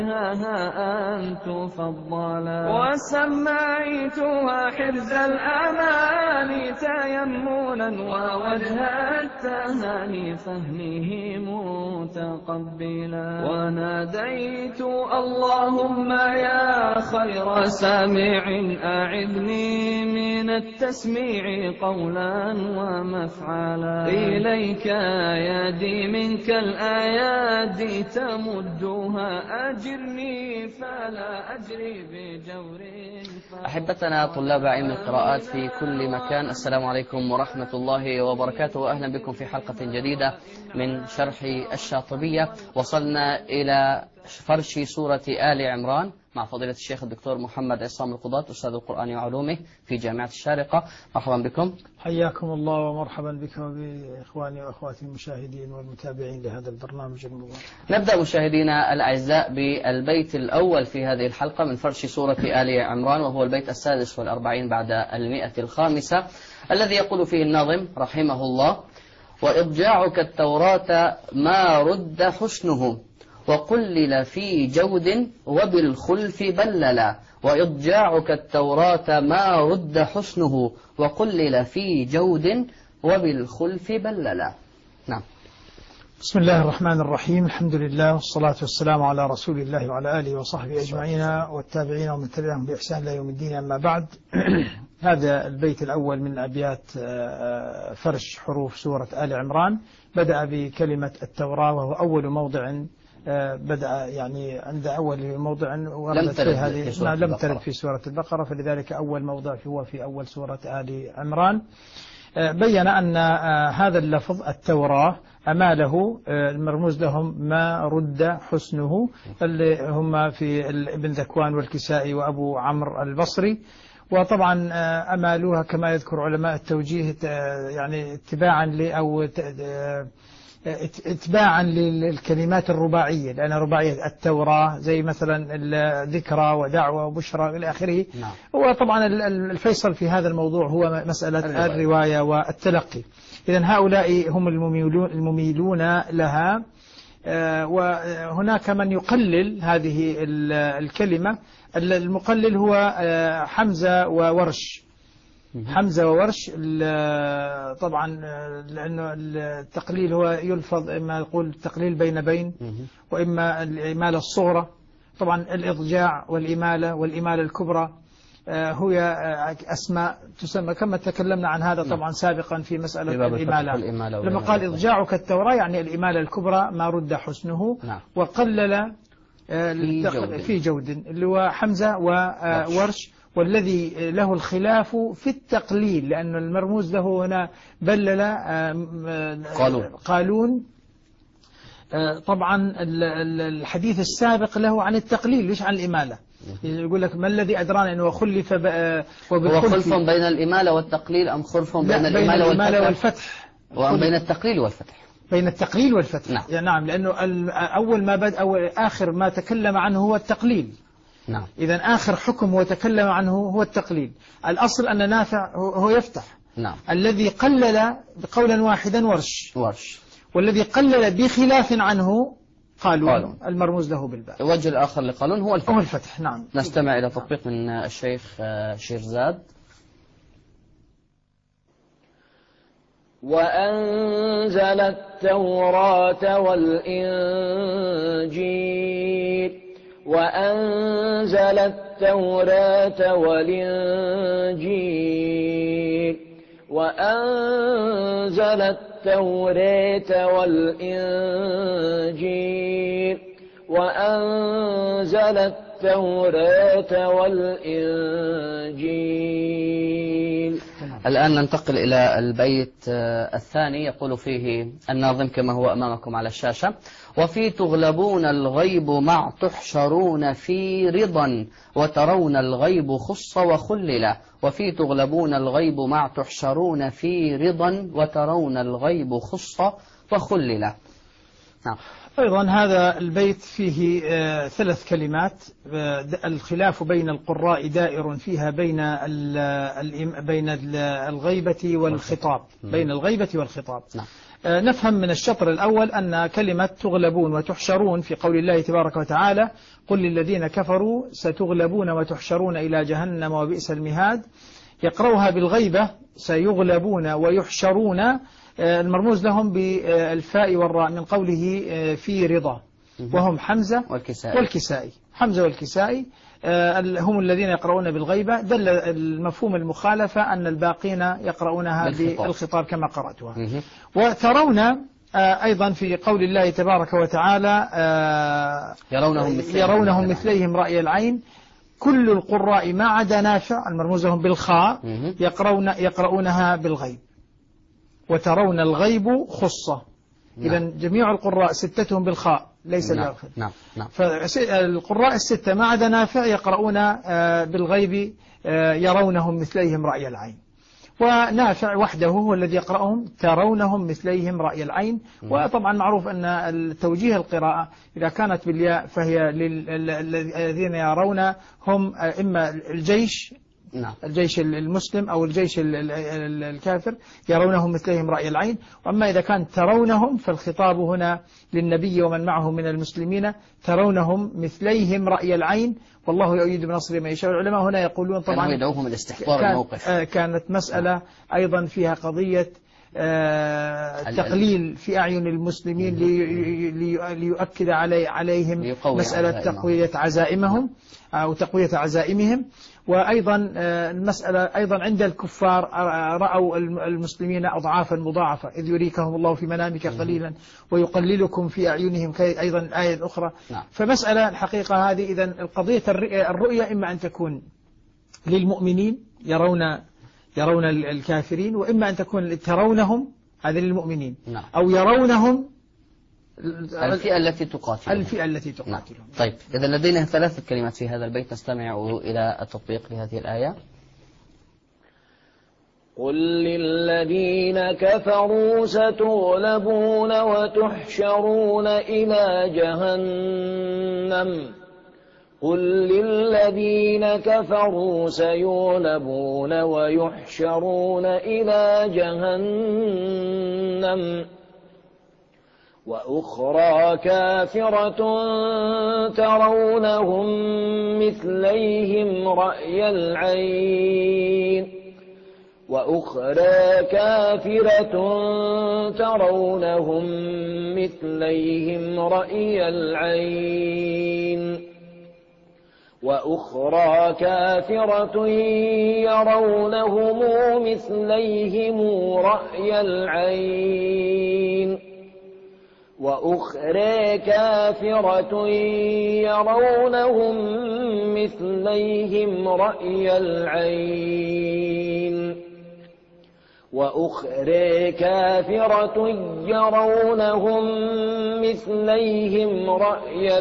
أن تفضلا وسميتها حرز الأماني تيمنا ووجه التهاني فهمه متقبلا وناديت اللهم يا خير سامع أعذني من التسميع قولا ومفعلا إليك يدي منك الآيات تمدها أجرني فلا أجري بجور. أحبتنا طلاب علم القراءات في كل مكان، السلام عليكم ورحمة الله وبركاته، وأهلا بكم في حلقة جديدة من شرح الشاطبية. وصلنا إلى فرش سورة آل عمران مع فضيلة الشيخ الدكتور محمد عصام القضاة أستاذ القرآن وعلومه في جامعة الشارقة. مرحبا بكم. حياكم الله ومرحبا بكم وبإخواني وأخواتي المشاهدين والمتابعين لهذا البرنامج المبارك. نبدأ مشاهدينا الأعزاء بالبيت الأول في هذه الحلقة من فرش سورة آل عمران، وهو البيت 46 بعد 105 الذي يقول فيه الناظم رحمه الله: وإضجاعك التوراة ما رد حسنه وقلل في جود وبالخلف بللا. وإضجاعك التوراة ما رد حسنه وقلل في جود وبالخلف بللا. نعم. بسم الله الرحمن الرحيم، الحمد لله والصلاة والسلام على رسول الله وعلى آله وصحبه أجمعين والتابعين ومن تبعهم بإحسان إلى يوم الدين. أما بعد، هذا البيت الأول من أبيات فرش حروف سورة آل عمران بدأ بكلمة التوراة، وهو أول موضع بدأ يعني عند أول موضع وردت في هذه لم ترد في سورة البقرة، فلذلك أول موضع هو في أول سورة آل عمران. بين أن هذا اللفظ التوراة أماله المرموز لهم ما رد حسنه، اللي هم في ابن ذكوان والكسائي وأبو عمرو البصري. وطبعا أمالوها كما يذكر علماء التوجيه يعني اتباعا للكلمات الرباعية، لأن رباعية التوراة زي مثلا ذكرى ودعوة وبشرى إلى آخره. نعم. وطبعا الفيصل في هذا الموضوع هو مسألة الرواية والتلقي. إذن هؤلاء هم المميلون لها. وهناك من يقلل هذه الكلمة. المقلل هو حمزة وورش. حمزة وورش طبعا، لأنه التقليل هو يلفظ إما يقول التقليل بين وإما الإمالة الصغرى. طبعا الإضجاع والإمالة الكبرى هي أسماء تسمى كما تكلمنا عن هذا طبعا سابقا في مسألة الإمالة. لما قال إضجاعك التوراة يعني الإمالة الكبرى ما رد حسنه. نعم. وقلل في جود اللي هو حمزة وورش، والذي له الخلاف في التقليل لأن المرموز له هنا بلل قالون. طبعا الحديث السابق له عن التقليل ليش عن الإمالة. يقول لك ما الذي أدرانا أنه خلف وخلف بين الإمالة والتقليل أم خلف بين الإمالة والفتح وأم بين التقليل والفتح؟ بين التقليل والفتح. نعم. نعم، لأنه أول ما بدأ آخر ما تكلم عنه هو التقليل. نعم. إذن آخر حكم وتكلم عنه هو التقليل. الأصل أن نافع هو يفتح. نعم. الذي قلل بقولا واحدا ورش. والذي قلل بخلاف عنه قالون المرموز له بالباء. الوجه الآخر لقالون هو الفتح. نعم. نستمع إلى تطبيق من الشيخ شيرزاد. وأنزل التوراة والإنجيل وأنزل التوراة والإنجيل وأنزل التوراة والإنجيل وأنزل التوراة والإنجيل. الآن ننتقل إلى البيت الثاني، يقول فيه الناظم كما هو أمامكم على الشاشة: وفي تغلبون الغيب مع تحشرون في رضا وترون الغيب خص وخللا. وفي تغلبون الغيب مع تحشرون في رضا وترون الغيب خص وخللا. نعم. أيضا هذا البيت فيه ثلاث كلمات. الخلاف بين القراء دائر فيها بين الغيبة والخطاب. بين الغيبة والخطاب. نفهم من الشطر الأول أن كلمة تغلبون وتحشرون في قول الله تبارك وتعالى قل للذين كفروا ستغلبون وتحشرون إلى جهنم وبئس المهاد، يقرأها بالغيبة سيغلبون ويحشرون، المرموز لهم بالفاء والراء من قوله في رضا، وهم حمزة والكسائي. حمزة والكسائي هم الذين يقرؤون بالغيبة، دل المفهوم المخالفة أن الباقين يقرؤونها بالخطاب كما قرأتها. وترون أيضا في قول الله تبارك وتعالى يرونهم مثليهم رأي العين، كل القراء ما عدا نافع المرموز لهم بالخاء يقرؤونها بالغيب. وترون الغيب خصة، إذا جميع القراء ستتهم بالخاء ليس بالغيب. فالقراء الستة ما عدا نافع يقرؤون بالغيب يرونهم مثليهم رأي العين، ونافع وحده هو الذي يقرأهم ترونهم مثليهم رأي العين. وطبعا معروف أن التوجيه القراءة إذا كانت بالياء فهي للذين يرون هم إما الجيش الجيش المسلم أو الجيش الكافر يرونهم مثلهم رأي العين. وأما إذا كان ترونهم فالخطاب هنا للنبي ومن معه من المسلمين، ترونهم مثليهم رأي العين والله يؤيد بنصره من يشاء. العلماء هنا يقولون طبعا يدعوهم الاستحضار الموقف، كانت مسألة أيضا فيها قضية تقليل في أعين المسلمين ليؤكد عليهم مسألة تقوية عزائمهم أو تقوية عزائمهم. وأيضا المسألة أيضا عند الكفار رأوا المسلمين أضعافا مضاعفة، إذ يريكهم الله في منامك قليلا ويقللكم في أعينهم أيضا الآية الأخرى. فمسألة الحقيقة هذه إذن القضية الرؤية إما أن تكون للمؤمنين يرون الكافرين، وإما أن تكون ترونهم هذا للمؤمنين أو يرونهم الفئة التي تقاتلهم. طيب إذا لدينا 3 كلمات في هذا البيت، نستمع إلى التطبيق لهذه الآية. قل للذين كفروا ستغلبون وتحشرون إلى جهنم، قل للذين كفروا سيغلبون ويحشرون إلى جهنم، وأخرى كافرة ترونهم مثليهم رأي العين، وأخرى كافرة ترونهم مثليهم رأي العين، وأخرى كافرة يرونهم مثليهم رأي العين، وأخرى كافرة يرونهم مثليهم رأي العين، وأخرى كافرة يرونهم مثليهم رأي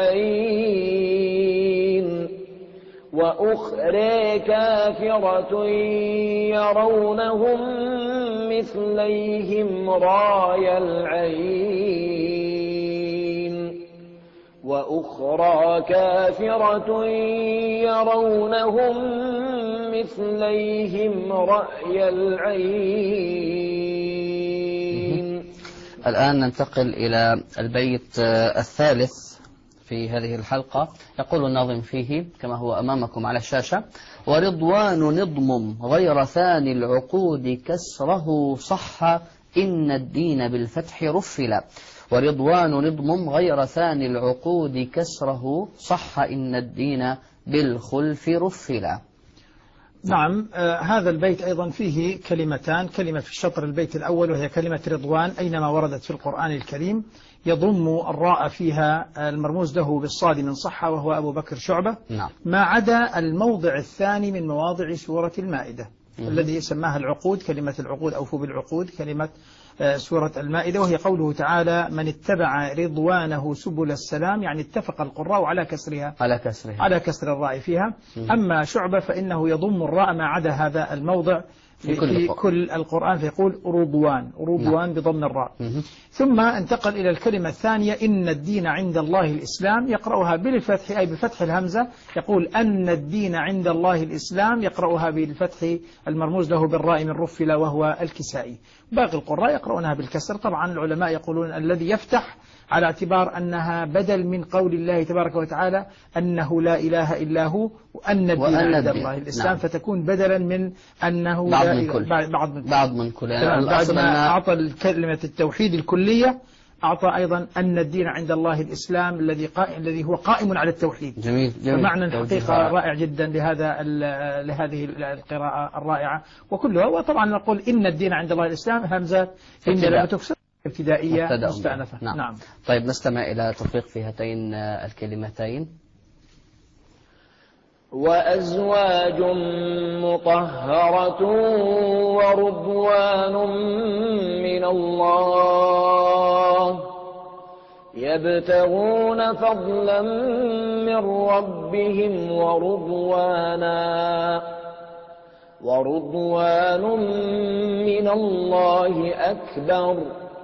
العين، وأخرى كافرة يرونهم مثليهم رأي العين، وأخرى كافرة يرونهم مثليهم رأي العين. الآن ننتقل إلى البيت الثالث في هذه الحلقة. يقول الناظم فيه كما هو أمامكم على الشاشة: ورضوان نضم غير ثاني العقود كسره صح إن الدين بالفتح رفلا. ورضوان نضم غير ثاني العقود كسره صح إن الدين بالخلف رفلا. نعم، هذا البيت أيضا فيه كلمتان، كلمة في الشطر البيت الأول وهي كلمة رضوان أينما وردت في القرآن الكريم يضم الراء فيها المرموز له بالصاد من صحة وهو أبو بكر شعبة. ما عدا الموضع الثاني من مواضع سورة المائدة الذي سماها العقود، كلمة العقود أوفوا بالعقود، كلمة سورة المائدة، وهي قوله تعالى: من اتبع رضوانه سبل السلام، يعني اتفق القراء على كسر الراء فيها. أما شعبة فإنه يضم الراء ما عدا هذا الموضع في كل القرآن، فيقول رضوان، رضوان بضم الراء. ثم انتقل إلى الكلمة الثانية إن الدين عند الله الإسلام، يقرأها بالفتح أي بفتح الهمزة، يقول أن الدين عند الله الإسلام، يقرأها بالفتح المرموز له بالراء من رفل وهو الكسائي. باقي القراء يقرؤونها بالكسر. طبعا العلماء يقولون الذي يفتح على اعتبار أنها بدل من قول الله تبارك وتعالى أنه لا إله إلا هو وأن الدين عند الله الإسلام. نعم. فتكون بدلا من أنه بعض من كل بعد ما أعطى كلمة التوحيد الكلية أعطى أيضا أن الدين عند الله الإسلام الذي هو قائم على التوحيد. جميل. فمعنى الحقيقة رائع جدا لهذه القراءة الرائعة وكلها. وطبعا نقول إن الدين عند الله الإسلام همزة إن لم تكسر ابتدائية مستأنفة. نعم. طيب نستمع إلى تطبيق في هاتين الكلمتين. وأزواج مطهرة ورضوان من الله يبتغون فضلا من ربهم ورضوان من الله أكبر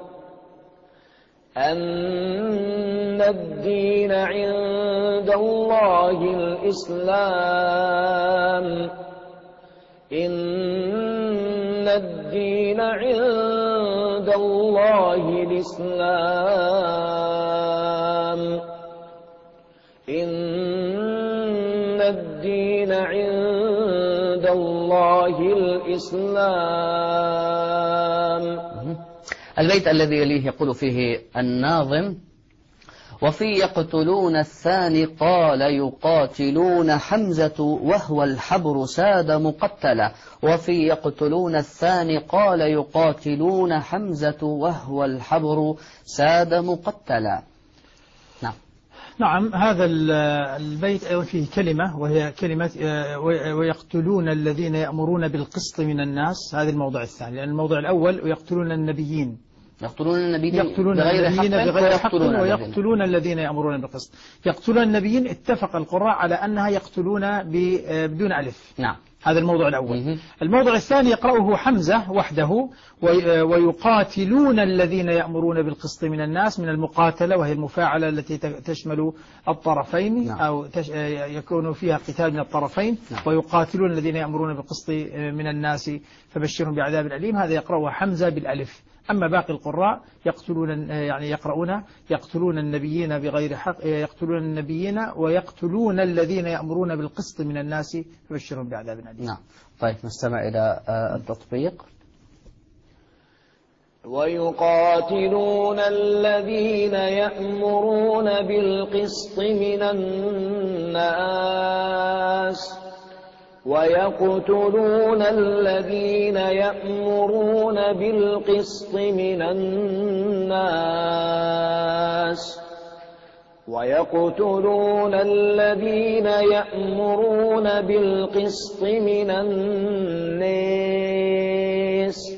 أن الدين عند الله الإسلام إن الدين عند الله الإسلام إن الدين عند الله الإسلام. البيت الذي يليه يقول فيه الناظم وفي يقتلون الثاني قال يقاتلون حمزة وهو الحبر ساد مقتلا. وفي يقتلون الثاني قال يقاتلون حمزة وهو الحبر ساد مقتلا. نعم. هذا البيت أيضا فيه كلمة وهي كلمة ويقتلون الذين يأمرون بالقسط من الناس. هذا الموضع الثاني، لأن الموضع الأول ويقتلون النبيين بغير حق ويقتلون الذين يأمرون بالقسط. يقتلون النبيين اتفق القراء على أنها يقتلون بدون ألف. نعم. هذا الموضوع الأول. الموضوع الثاني يقرأه حمزة وحده ويقاتلون الذين يأمرون بالقسط من الناس، من المقاتلة وهي المفاعلة التي تشمل الطرفين. نعم. أو يكون فيها قتال من الطرفين. نعم. ويقاتلون الذين يأمرون بالقسط من الناس فبشرهم بعذاب أليم. هذا يقرأه حمزة بالألف. أما باقي القراء يقتلون النبيين بغير حق، يقتلون النبيين ويقتلون الذين يأمرون بالقسط من الناس فبشرهم بعذاب أليم. نعم. طيب نستمع إلى التطبيق. ويقاتلون الذين يأمرون بالقسط من الناس ويقتلون الذين يأمرون بالقسط من الناس ويقتلون الذين يأمرون بالقسط من الناس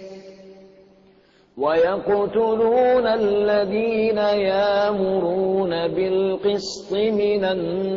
ويقتلون الذين يأمرون بالقسط من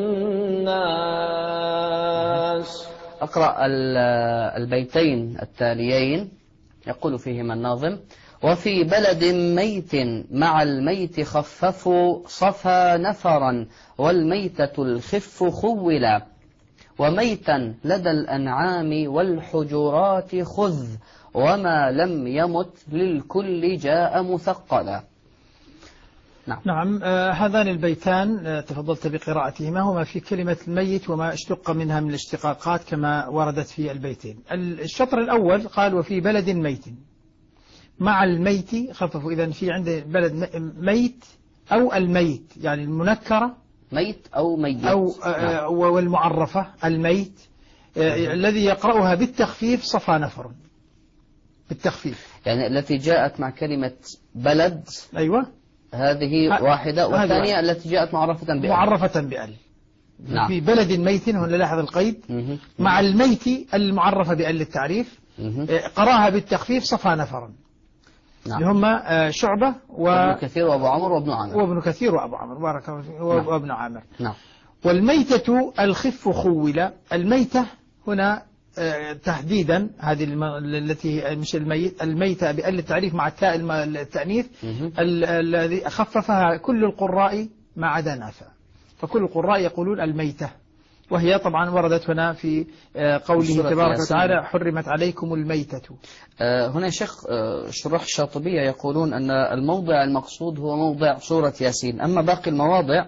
الناس. أقرأ البيتين التاليين يقول فيهما الناظم وفي بلد ميت مع الميت خففوا صفا نفرا والميتة الخف خولا وميتا لدى الأنعام والحجرات خذ وما لم يمت للكل جاء مثقلا. نعم. هذان البيتان تفضلت بقراءتهما هما في كلمة الميت وما اشتق منها من الاشتقاقات كما وردت في البيتين. الشطر الأول قال وفي بلد ميت مع الميت خففوا. إذن في عند بلد ميت أو الميت يعني المنكرة ميت أو ميت والمعرفة الميت الذي يقرأها بالتخفيف صفا نفر بالتخفيف، يعني التي جاءت مع كلمة بلد. أيوة هذه واحدة. والثانية التي جاءت معرفة بأل. نعم. في بلد ميت هنا لاحظ القيد مع الميت المعرفة بأل التعريف قراها بالتخفيف صفا نفرا. نعم. هم شعبة وابن كثير وابو عمر وابو عمر بارك الله فيك وابن عامر. نعم. والميتة الخف خولا. الميتة هنا تحديدا هذه التي مش الميتة بأل التعريف مع التاء التأنيث الذي خففها كل القراء ما عدا نافع، فكل القراء يقولون الميتة، وهي طبعا وردت هنا في قوله تبارك وتعالى حرمت عليكم الميتة. هنا يا شيخ شراح الشاطبية يقولون أن الموضع المقصود هو موضع سورة ياسين، أما باقي المواضع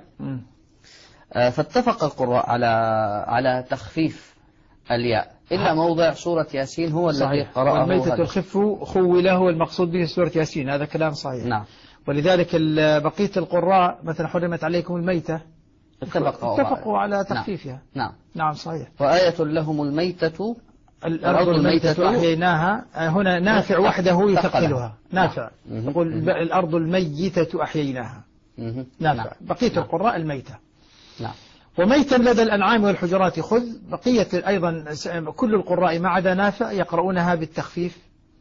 فاتفق القراء على تخفيف الياء إلا موضع سورة ياسين هو الذي قرأه. والميتة الخف خوله المقصود به سورة ياسين، هذا كلام صحيح. نعم. ولذلك بقية القراء مثلا حرمت عليكم الميتة اتفقوا على تخفيفها. نعم. نعم صحيح. وآية لهم الميتة الأرض الميتة أحييناها، هنا نافع وحده يثقلها، نافع يقول الأرض الميتة أحييناها، نافع. بقية القراء الميتة. نعم. وميتا لدى الأنعام والحجرات خذ، بقية أيضا كل القراء ما عدا نافع يقرؤونها بالتخفيف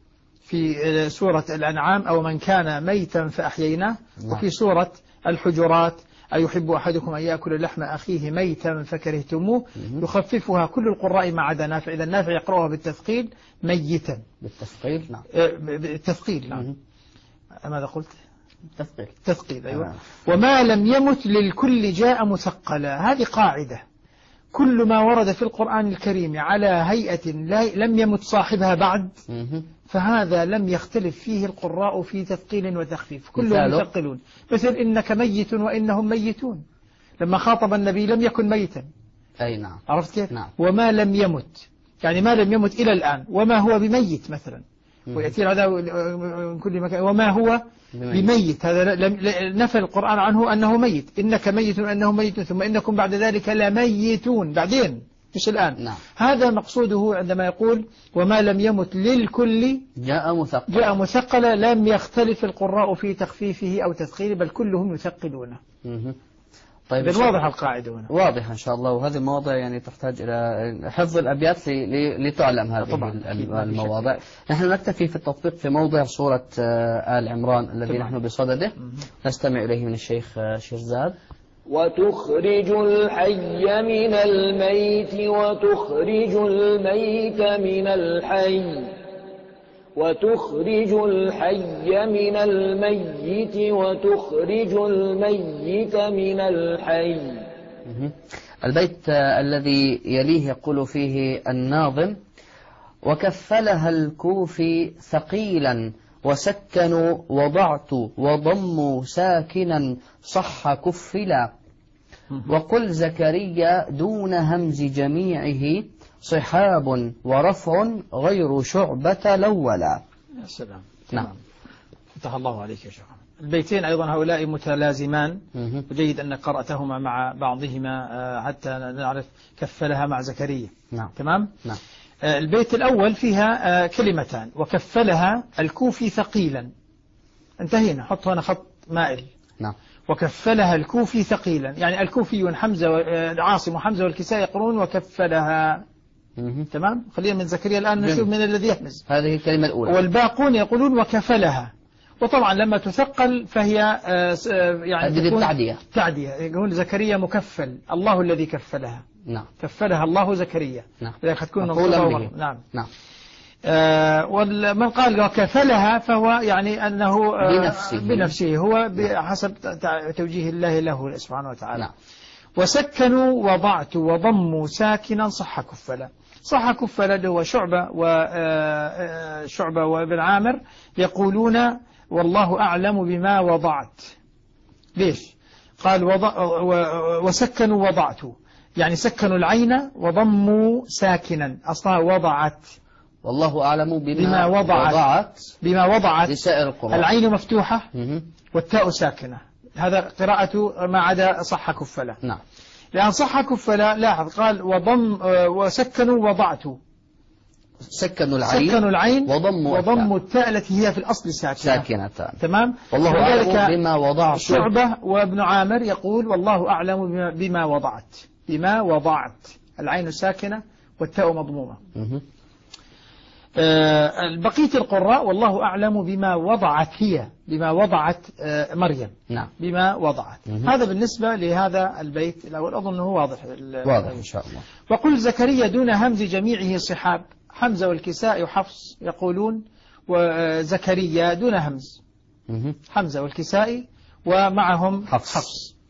في سورة الأنعام أو من كان ميتا فأحييناه. وفي سورة الحجرات أيحب أحدكم أن يأكل لحم أخيه ميتا فكرهتموه، يخففها كل القراء ما عدا نافع، إذا نافع يقرأها بالتثقيل ميتا. بالتثقيل نعم. بالتثقيل نعم. ماذا قلت؟ تثقيل أيوة. وما لم يمت للكل جاء مثقلا، هذه قاعدة، كل ما ورد في القرآن الكريم على هيئة لم يمت صاحبها بعد فهذا لم يختلف فيه القراء في تثقيل وتخفيف، كلهم يثقلون. مثل إنك ميت وإنهم ميتون، لما خاطب النبي لم يكن ميتا. أي نعم. عرفت كيف؟ نعم. وما لم يمت يعني ما لم يمت إلى الآن، وما هو بميت مثلا، ويأتي العذاب من كل مكان، وما هو بميت، هذا نفى القرآن عنه أنه ميت، إنك ميت وأنهم ميتون ثم إنكم بعد ذلك لميتون، بعدين مش الآن. نعم. هذا مقصوده عندما يقول وما لم يمت للكل جاء مثقلا، لم يختلف القراء في تخفيفه أو تثقيله، بل كلهم يثقلونه. طيب واضح القاعدة هنا، واضح إن شاء الله. وهذه المواضع يعني تحتاج إلى حفظ الأبيات لتعلم هذه المواضع. نحن نكتفي في التطبيق في موضع سورة آل عمران الذي نحن بصدده، نستمع إليه من الشيخ شيرزاد. وتخرج الحي من الميت وتخرج الميت من الحي وتخرج الحي من الميت وتخرج الميت من الحي. البيت الذي يليه يقول فيه الناظم وكفلها الكوفي ثقيلا وسكنوا وضعت وضموا ساكنا صح كفلا وقل زكريا دون همز جميعه صحاب ورفع غير شعبة الأولى. يا سلام. نعم. فتح الله عليك يا شيخ. البيتين أيضا هؤلاء متلازمان، وجيد أنك قرأتهما مع بعضهما حتى نعرف كفلها مع زكريا. نعم. تمام. نعم. البيت الأول فيها كلمتان، وكفلها الكوفي ثقيلا، انتهينا، حط هنا خط مائل. نعم. وكفلها الكوفي ثقيلا، يعني الكوفيون حمزة عاصم وحمزة والكساء يقرون وكفلها. تمام. خلينا من زكريا الآن نشوف من الذي يحمز. هذه الكلمة الأولى. والباقون يقولون وكفلها، وطبعا لما تثقل فهي يعني تعدية، يقول زكريا مكفل، الله الذي كفلها. نعم. كفلها الله زكريا. نعم. لذلك تكون منصوبة. نعم. نعم. ومن قال وكفلها فهو يعني أنه بنفسه هو بحسب توجيه الله له سبحانه وتعالى. نعم. وسكنوا وضعت وضموا ساكنا صح كفلا. صح كفلا هو شعبة وابن عامر يقولون والله أعلم بما وضعت. ليش؟ قال وسكنوا وضعت، يعني سكنوا العين وضموا ساكنا، أصلها وضعت. والله أعلم بما وضعت لسائر القراء. العين مفتوحة والتاء ساكنة، هذا قراءة ما عدا صح كفلا. نعم. لأن صح كفلا لاحظ قال وسكنوا وضعت، سكنوا العين وضموا التاء التي هي في الأصل ساكنة. تمام. والله أعلم بما وضعت. شعبة وابن عامر يقول والله أعلم بما وضعت، العين ساكنة والتاء مضمومة. بقية القراء والله أعلم بما وضعت هي، بما وضعت مريم، نعم، بما وضعت. هذا بالنسبة لهذا البيت الأول، أظن أنه واضح واضح إن شاء الله. وقل زكريا دون همز جميعه صحاب، حمزة والكساء وحفص يقولون، وزكريا دون همز، حمزة والكساء ومعهم حفص.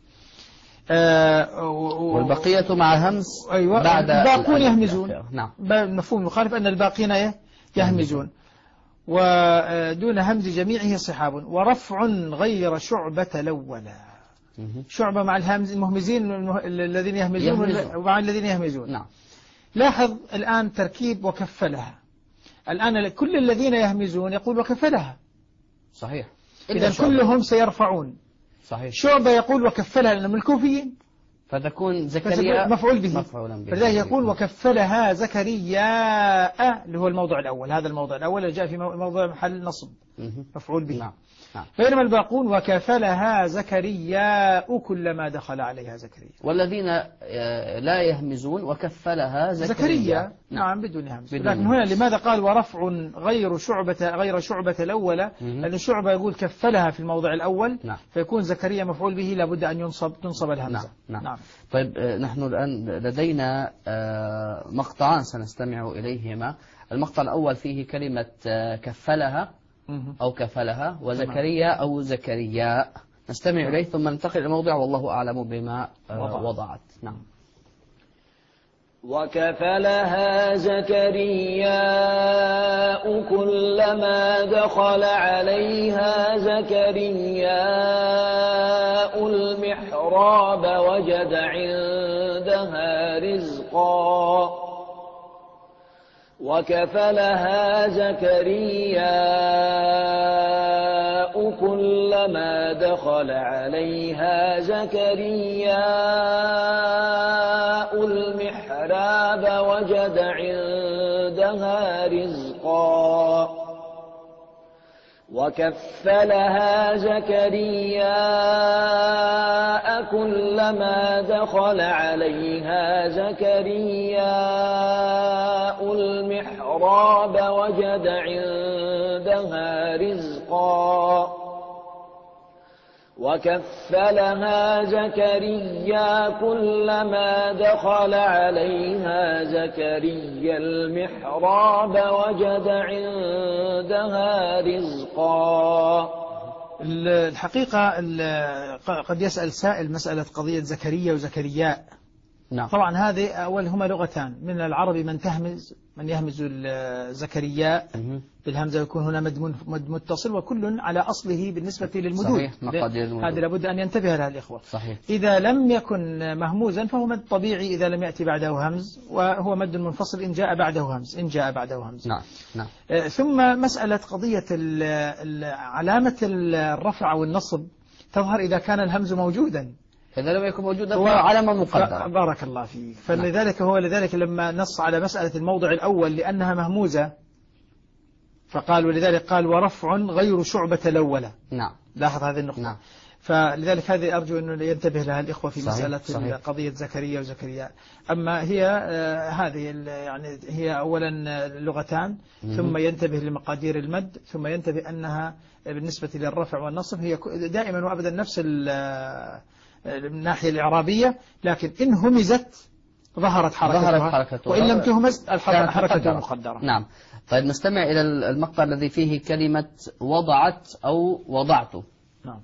والبقية مع همز. أيوة، بعد الباقون يهمزون. نعم، مفهوم مخالف أن الباقين يهمزون. ودون همز جميعه صحاب، ورفع غير شعبة الأولى. شعبة مع الهمز، المهمزين الذين يهمزون ومع الذين يهمزون. نعم. لاحظ الآن تركيب وكفلها. الآن كل الذين يهمزون يقول وكفلها، صحيح، إذا كلهم سيرفعون. صحيح. شعبة يقول وكفلها لأنهم الكوفيين، فتكون زكريا مفعول به، فلذلك يقول وكفلها زكريا، اللي هو الموضع الأول. هذا الموضع الأول اللي جاء في موضع محل نصب، مفعول به. نعم. بينما الباقون وكفلها زكريا كلما دخل عليها زكريا. والذين لا يهمزون وكفلها زكريا. نعم، بدون همز. لكن هنا لماذا قال ورفع غير شعبة الأولى؟ لأن شعبة يقول كفلها في الموضع الأول. نعم. فيكون زكريا مفعول به لابد أن تنصب الهمزة. نعم. طيب، نحن الآن لدينا مقطعان سنستمع إليهما. المقطع الأول فيه كلمة كفلها أو كفلها، وزكريا أو زكريا. نستمع إليه ثم ننتقل إلى موضع والله أعلم بما وضعت. نعم. وكفلها زكرياء كلما دخل عليها زكرياء المحراب وجد عندها رزقا. وكفلها زكرياء كلما دخل عليها زكرياء المحراب وجد عندها رزقا. وكفلها زكرياء كلما دخل عليها زكرياء المحراب وجد عندها رزقا. وكفلها زكريا كلما دخل عليها زكريا المحراب وجد عندها رزقا. الحقيقة قد يسأل سائل مسألة قضية زكريا وزكرياء. نعم. طبعا هذه أول هما لغتان، من العرب من يهمز زكرياء بالهمزة يكون هنا مد متصل، وكل على أصله بالنسبة للمدود. صحيح، مقادير المدود. هذا لابد أن ينتبه لها الإخوة. صحيح. إذا لم يكن مهموزا فهو مد طبيعي إذا لم يأتي بعده همز، وهو مد منفصل إن جاء بعده همز. نعم. ثم مسألة قضية علامة الرفع والنصب تظهر إذا كان الهمز موجودا. إذا لم يكن موجودا فهو علامة مقدرة. بارك الله فيك. فلذلك لذلك لما نص على مسألة الموضع الأول لأنها مهموزة فقال، ولذلك قال ورفع غير شعبة الأولى. نعم. لاحظ هذه النقطة. نعم. فلذلك هذه أرجو أنه ينتبه لها الإخوة في مسألة صحيح. قضية زكريا وزكريا. أما هي هذه يعني هي أولا لغتان، ثم ينتبه لمقادير المد، ثم ينتبه أنها بالنسبة للرفع والنصب هي دائما وأبدا نفس الناحية الإعرابية، لكن إن همزت ظهرت حركتها، وإن لم تهمز الحركة مقدرة. نعم. طيب، نستمع إلى المقطع الذي فيه كلمة وضعت أو وضعت. نعم.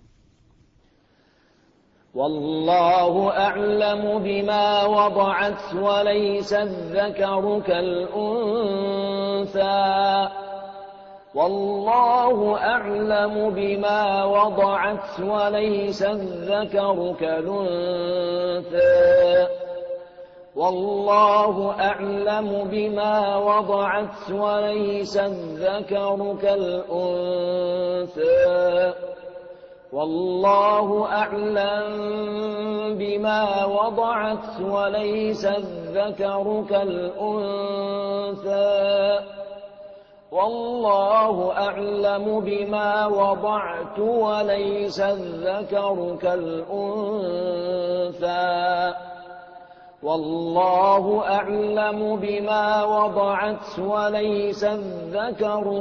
والله أعلم بما وضعت وليس الذكر كالأنثى. والله أعلم بما وضعت وليس الذكر كالأنثى. والله أعلم بما وضعت وليس الذكر كالأنثى. والله أعلم بما وضعت وليس الذكر كالأنثى. والله أعلم بما وضعت وليس الذكر كالأنثى. والله أعلم بما وضعت وليس الذكر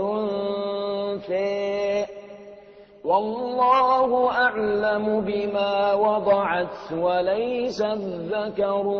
كالأنثى والله أعلم بما وضعت وليس الذكر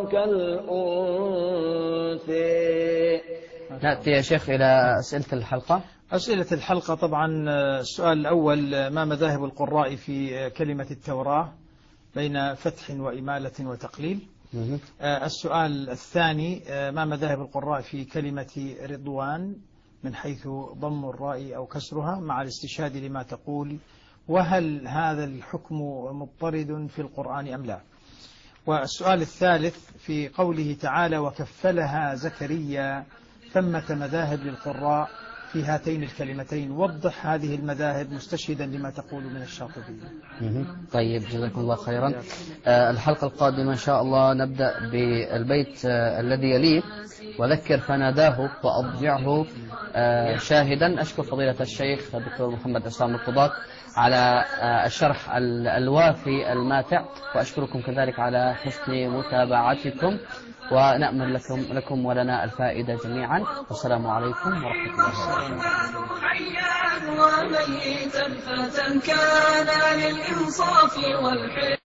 كالأنثى. نأتي يا شيخ إلى أسئلة الحلقة. أسئلة الحلقة طبعا السؤال الأول: ما مذاهب القراء في كلمة التوراة بين فتح وإمالة وتقليل؟ السؤال الثاني: ما مذاهب القراء في كلمة رضوان من حيث ضم الراء أو كسرها مع الاستشهاد لما تقول، وهل هذا الحكم مضطرد في القرآن أم لا؟ والسؤال الثالث: في قوله تعالى وكفلها زكريا، ثمة مذاهب للقراء في هاتين الكلمتين، وضح هذه المذاهب مستشهدا لما تقول من الشاطبي. طيب، جزاكم الله خيرا. الحلقة القادمة إن شاء الله نبدأ بالبيت الذي يليه: وذكر فناداه وأضجعه شاهدا. أشكر فضيلة الشيخ الدكتور محمد عصام القضاة على الشرح الوافي الماتع، وأشكركم كذلك على حسن متابعتكم، ونأمل لكم ولنا الفائدة جميعا. والسلام عليكم ورحمة الله وبركاته. حيا وميتا فتى كان للإنصاف والحق